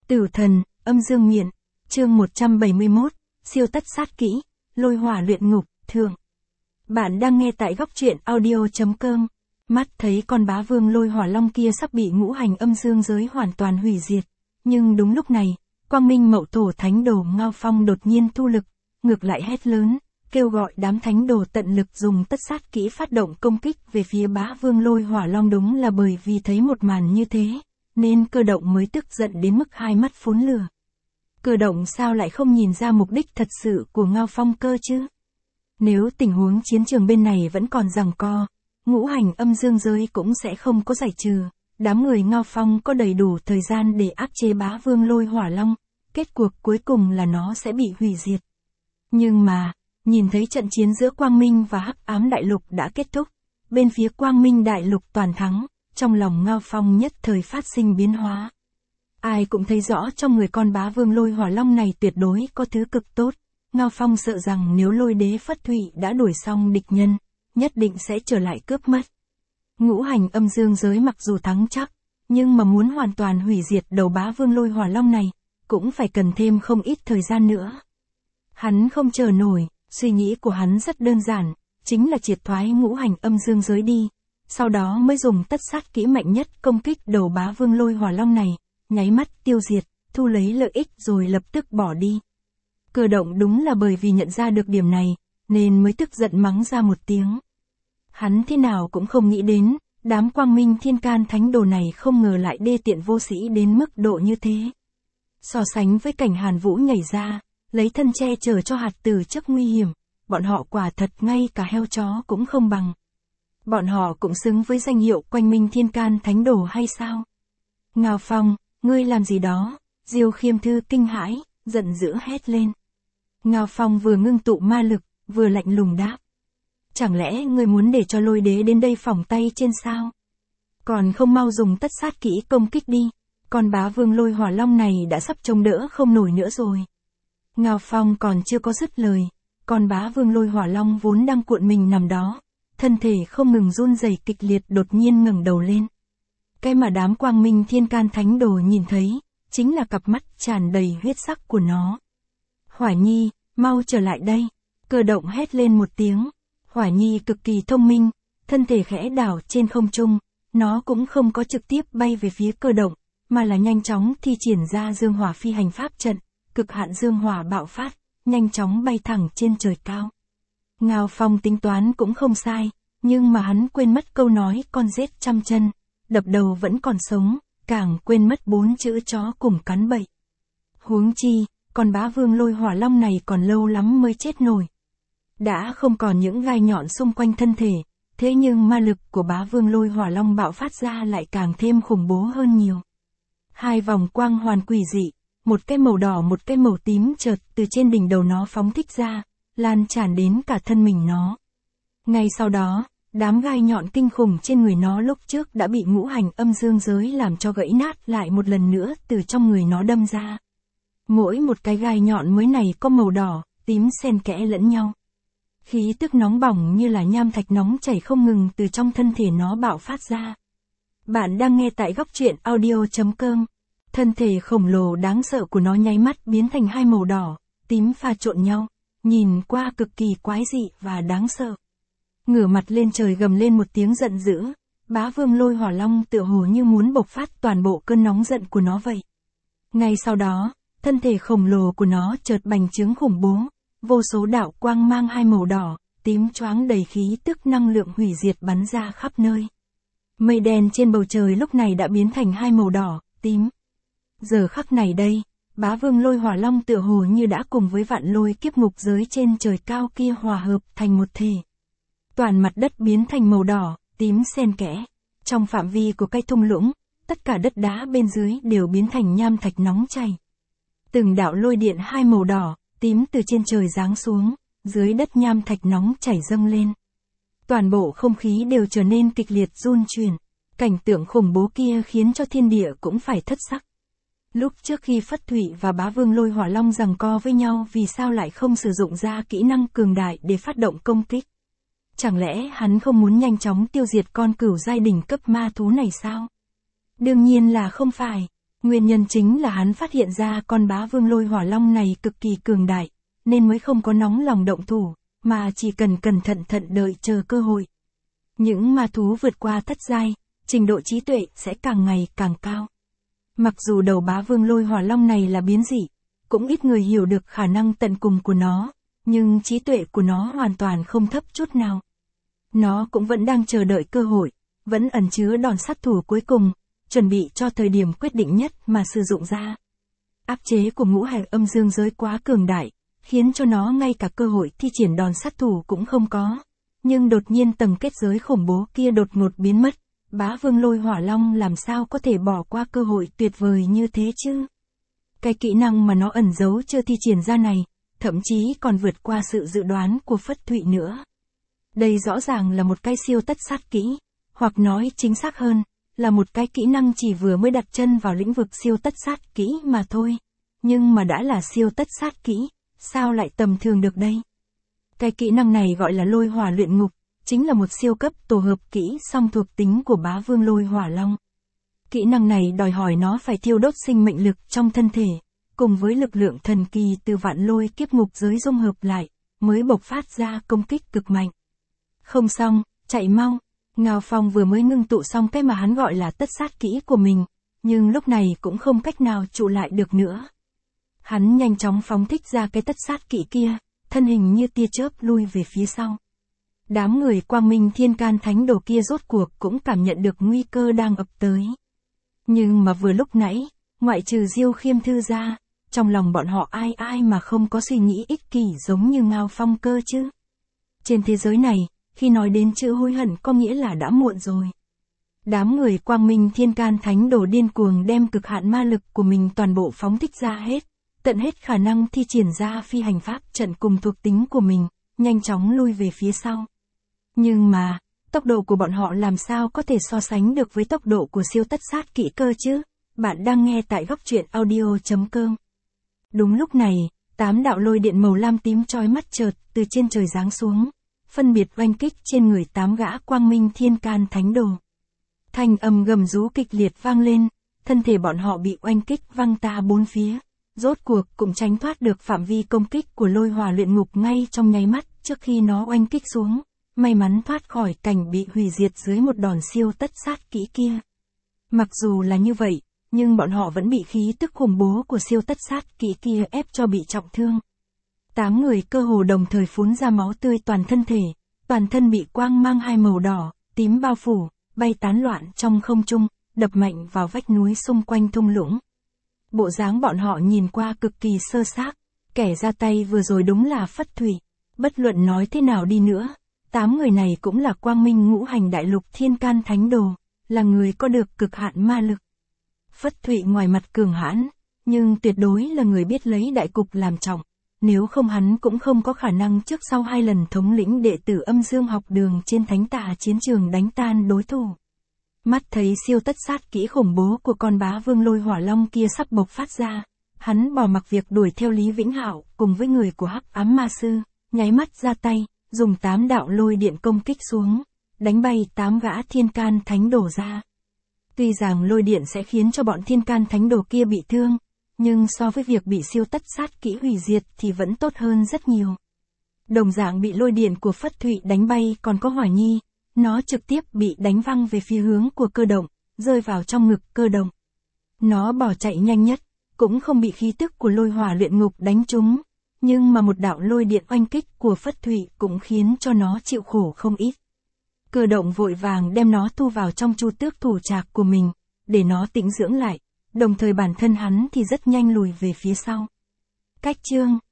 Tử thần, âm dương miện, chương 171, siêu tất sát kỹ, lôi hỏa luyện ngục, thượng. Bạn đang nghe tại góc truyện audio.com. Mắt thấy con bá vương lôi hỏa long kia sắp bị ngũ hành âm dương giới hoàn toàn hủy diệt. Nhưng đúng lúc này, Quang Minh Mậu Thổ Thánh Đồ Ngao Phong đột nhiên thu lực, ngược lại hét lớn, kêu gọi đám thánh đồ tận lực dùng tất sát kỹ phát động công kích về phía bá vương lôi hỏa long. Đúng là bởi vì thấy một màn như thế, nên Cơ Động mới tức giận đến mức hai mắt phún lửa. Cơ Động sao lại không nhìn ra mục đích thật sự của Ngao Phong cơ chứ? Nếu tình huống chiến trường bên này vẫn còn giằng co, ngũ hành âm dương giới cũng sẽ không có giải trừ, đám người Ngao Phong có đầy đủ thời gian để áp chế bá vương lôi hỏa long, kết cuộc cuối cùng là nó sẽ bị hủy diệt. Nhưng mà, nhìn thấy trận chiến giữa Quang Minh và Hắc Ám Đại Lục đã kết thúc, bên phía Quang Minh Đại Lục toàn thắng, trong lòng Ngao Phong nhất thời phát sinh biến hóa. Ai cũng thấy rõ trong người con bá vương lôi hỏa long này tuyệt đối có thứ cực tốt. Ngao Phong sợ rằng nếu Lôi Đế Phất Thụy đã đuổi xong địch nhân, nhất định sẽ trở lại cướp mất. Ngũ hành âm dương giới mặc dù thắng chắc, nhưng mà muốn hoàn toàn hủy diệt đầu bá vương lôi hỏa long này, cũng phải cần thêm không ít thời gian nữa. Hắn không chờ nổi, suy nghĩ của hắn rất đơn giản, chính là triệt thoái ngũ hành âm dương giới đi, sau đó mới dùng tất sát kỹ mạnh nhất công kích đầu bá vương lôi hỏa long này, nháy mắt tiêu diệt, thu lấy lợi ích rồi lập tức bỏ đi. Cơ Động đúng là bởi vì nhận ra được điểm này, nên mới tức giận mắng ra một tiếng. Hắn thế nào cũng không nghĩ đến, đám Quang Minh Thiên Can Thánh Đồ này không ngờ lại đê tiện vô sĩ đến mức độ như thế. So sánh với cảnh Hàn Vũ nhảy ra, lấy thân che chở cho hạt tử trước nguy hiểm, bọn họ quả thật ngay cả heo chó cũng không bằng. Bọn họ cũng xứng với danh hiệu Quang Minh Thiên Can Thánh Đồ hay sao? Ngao Phong, ngươi làm gì đó? Diêu Khiêm Thư kinh hãi, giận dữ hét lên. Ngao Phong vừa ngưng tụ ma lực, vừa lạnh lùng đáp. Chẳng lẽ ngươi muốn để cho Lôi Đế đến đây phỏng tay trên sao? Còn không mau dùng tất sát kỹ công kích đi, con bá vương lôi hỏa long này đã sắp chống đỡ không nổi nữa rồi. Ngao Phong còn chưa có dứt lời, con bá vương lôi hỏa long vốn đang cuộn mình nằm đó, thân thể không ngừng run rẩy kịch liệt đột nhiên ngẩng đầu lên. Cái mà đám Quang Minh Thiên Can Thánh Đồ nhìn thấy, chính là cặp mắt tràn đầy huyết sắc của nó. Hỏa Nhi, mau trở lại đây. Cơ Động hét lên một tiếng. Hỏa Nhi cực kỳ thông minh, thân thể khẽ đảo trên không trung, nó cũng không có trực tiếp bay về phía Cơ Động, mà là nhanh chóng thi triển ra dương hỏa phi hành pháp trận, cực hạn dương hỏa bạo phát, nhanh chóng bay thẳng trên trời cao. Ngao Phong tính toán cũng không sai, nhưng mà hắn quên mất câu nói con rết trăm chân, đập đầu vẫn còn sống, càng quên mất 4 chữ chó cùng cắn bậy. Huống chi, con bá vương lôi hỏa long này còn lâu lắm mới chết nổi. Đã không còn những gai nhọn xung quanh thân thể, thế nhưng ma lực của bá vương lôi hỏa long bạo phát ra lại càng thêm khủng bố hơn nhiều. Hai vòng quang hoàn quỷ dị, một cái màu đỏ một cái màu tím chợt từ trên đỉnh đầu nó phóng thích ra, lan tràn đến cả thân mình nó. Ngay sau đó, đám gai nhọn kinh khủng trên người nó lúc trước đã bị ngũ hành âm dương giới làm cho gãy nát lại một lần nữa từ trong người nó đâm ra. Mỗi một cái gai nhọn mới này có màu đỏ, tím xen kẽ lẫn nhau. Khí tức nóng bỏng như là nham thạch nóng chảy không ngừng từ trong thân thể nó bạo phát ra. Bạn đang nghe tại góc truyện audio.com. Thân thể khổng lồ đáng sợ của nó nháy mắt biến thành hai màu đỏ, tím pha trộn nhau, nhìn qua cực kỳ quái dị và đáng sợ. Ngửa mặt lên trời gầm lên một tiếng giận dữ, bá vương lôi hỏa long tựa hồ như muốn bộc phát toàn bộ cơn nóng giận của nó vậy. Ngay sau đó, thân thể khổng lồ của nó chợt bành trướng khủng bố, vô số đạo quang mang hai màu đỏ, tím choáng đầy khí tức năng lượng hủy diệt bắn ra khắp nơi. Mây đen trên bầu trời lúc này đã biến thành hai màu đỏ, tím. Giờ khắc này đây, bá vương lôi hỏa long tựa hồ như đã cùng với vạn lôi kiếp ngục giới trên trời cao kia hòa hợp thành một thể. Toàn mặt đất biến thành màu đỏ, tím xen kẽ. Trong phạm vi của cây thung lũng, tất cả đất đá bên dưới đều biến thành nham thạch nóng chảy. Từng đạo lôi điện hai màu đỏ, tím từ trên trời giáng xuống, dưới đất nham thạch nóng chảy dâng lên. Toàn bộ không khí đều trở nên kịch liệt run chuyển. Cảnh tượng khủng bố kia khiến cho thiên địa cũng phải thất sắc. Lúc trước khi Phất Thụy và bá vương lôi hỏa long giằng co với nhau, vì sao lại không sử dụng ra kỹ năng cường đại để phát động công kích? Chẳng lẽ hắn không muốn nhanh chóng tiêu diệt con cửu giai đỉnh cấp ma thú này sao? Đương nhiên là không phải. Nguyên nhân chính là hắn phát hiện ra con bá vương lôi hỏa long này cực kỳ cường đại, nên mới không có nóng lòng động thủ, mà chỉ cần cẩn thận đợi chờ cơ hội. Những ma thú vượt qua thất giai, trình độ trí tuệ sẽ càng ngày càng cao. Mặc dù đầu bá vương lôi hỏa long này là biến dị, cũng ít người hiểu được khả năng tận cùng của nó, nhưng trí tuệ của nó hoàn toàn không thấp chút nào. Nó cũng vẫn đang chờ đợi cơ hội, vẫn ẩn chứa đòn sát thủ cuối cùng, chuẩn bị cho thời điểm quyết định nhất mà sử dụng ra. Áp chế của ngũ hành âm dương giới quá cường đại, khiến cho nó ngay cả cơ hội thi triển đòn sát thủ cũng không có. Nhưng đột nhiên tầng kết giới khủng bố kia đột ngột biến mất, bá vương lôi hỏa long làm sao có thể bỏ qua cơ hội tuyệt vời như thế chứ? Cái kỹ năng mà nó ẩn giấu chưa thi triển ra này, thậm chí còn vượt qua sự dự đoán của Phất Thụy nữa. Đây rõ ràng là một cái siêu tất sát kỹ, hoặc nói chính xác hơn, là một cái kỹ năng chỉ vừa mới đặt chân vào lĩnh vực siêu tất sát kỹ mà thôi. Nhưng mà đã là siêu tất sát kỹ, sao lại tầm thường được đây? Cái kỹ năng này gọi là lôi hỏa luyện ngục, chính là một siêu cấp tổ hợp kỹ song thuộc tính của bá vương lôi hỏa long. Kỹ năng này đòi hỏi nó phải thiêu đốt sinh mệnh lực trong thân thể, cùng với lực lượng thần kỳ từ vạn lôi kiếp ngục giới dung hợp lại, mới bộc phát ra công kích cực mạnh. Không xong, chạy mau. Ngao Phong vừa mới ngưng tụ xong cái mà hắn gọi là tất sát kỹ của mình, nhưng lúc này cũng không cách nào trụ lại được nữa. Hắn nhanh chóng phóng thích ra cái tất sát kỹ kia, thân hình như tia chớp lui về phía sau. Đám người Quang Minh Thiên Can Thánh Đồ kia rốt cuộc cũng cảm nhận được nguy cơ đang ập tới. Nhưng mà vừa lúc nãy, ngoại trừ Diêu Khiêm Thư ra, trong lòng bọn họ ai mà không có suy nghĩ ích kỷ giống như Ngao Phong cơ chứ. Trên thế giới này, khi nói đến chữ hối hận có nghĩa là đã muộn rồi. Đám người Quang Minh Thiên Can Thánh Đồ điên cuồng đem cực hạn ma lực của mình toàn bộ phóng thích ra hết, tận hết khả năng thi triển ra phi hành pháp trận cùng thuộc tính của mình, nhanh chóng lui về phía sau. Nhưng mà, tốc độ của bọn họ làm sao có thể so sánh được với tốc độ của siêu tất sát kỹ cơ chứ? Bạn đang nghe tại Góc Truyện Audio.com. Đúng lúc này, 8 đạo lôi điện màu lam tím chói mắt chợt từ trên trời giáng xuống, phân biệt oanh kích trên người 8 gã Quang Minh Thiên Can Thánh Đồ. Thanh âm gầm rú kịch liệt vang lên, thân thể bọn họ bị oanh kích văng ta bốn phía, rốt cuộc cũng tránh thoát được phạm vi công kích của lôi hỏa luyện ngục ngay trong nháy mắt trước khi nó oanh kích xuống, may mắn thoát khỏi cảnh bị hủy diệt dưới một đòn siêu tất sát kỹ kia. Mặc dù là như vậy, nhưng bọn họ vẫn bị khí tức khủng bố của siêu tất sát kỹ kia ép cho bị trọng thương. 8 người cơ hồ đồng thời phun ra máu tươi toàn thân thể, toàn thân bị quang mang hai màu đỏ, tím bao phủ, bay tán loạn trong không trung, đập mạnh vào vách núi xung quanh thung lũng. Bộ dáng bọn họ nhìn qua cực kỳ sơ xác, kẻ ra tay vừa rồi đúng là Phất Thụy. Bất luận nói thế nào đi nữa, 8 người này cũng là Quang Minh Ngũ Hành Đại Lục Thiên Can Thánh Đồ, là người có được cực hạn ma lực. Phất Thụy ngoài mặt cường hãn, nhưng tuyệt đối là người biết lấy đại cục làm trọng, nếu không hắn cũng không có khả năng trước sau 2 lần thống lĩnh đệ tử Âm Dương học đường trên Thánh Tà chiến trường đánh tan đối thủ. Mắt thấy siêu tất sát kỹ khủng bố của con bá vương lôi hỏa long kia sắp bộc phát ra, hắn bỏ mặc việc đuổi theo Lý Vĩnh Hạo cùng với người của Hắc Ám Ma Sư, nháy mắt ra tay, dùng 8 đạo lôi điện công kích xuống, đánh bay 8 gã Thiên Can Thánh Đồ ra. Tuy rằng lôi điện sẽ khiến cho bọn Thiên Can Thánh Đồ kia bị thương, nhưng so với việc bị siêu tất sát kỹ hủy diệt thì vẫn tốt hơn rất nhiều. Đồng dạng bị lôi điện của Phất Thụy đánh bay còn có Hỏa Nhi, nó trực tiếp bị đánh văng về phía hướng của Cơ Động, rơi vào trong ngực Cơ Động. Nó bỏ chạy nhanh nhất, cũng không bị khí tức của lôi hỏa luyện ngục đánh trúng, nhưng mà một đạo lôi điện oanh kích của Phất Thụy cũng khiến cho nó chịu khổ không ít. Cơ Động vội vàng đem nó thu vào trong chu tước thủ trạc của mình, để nó tĩnh dưỡng lại, đồng thời bản thân hắn thì rất nhanh lùi về phía sau. Cách chương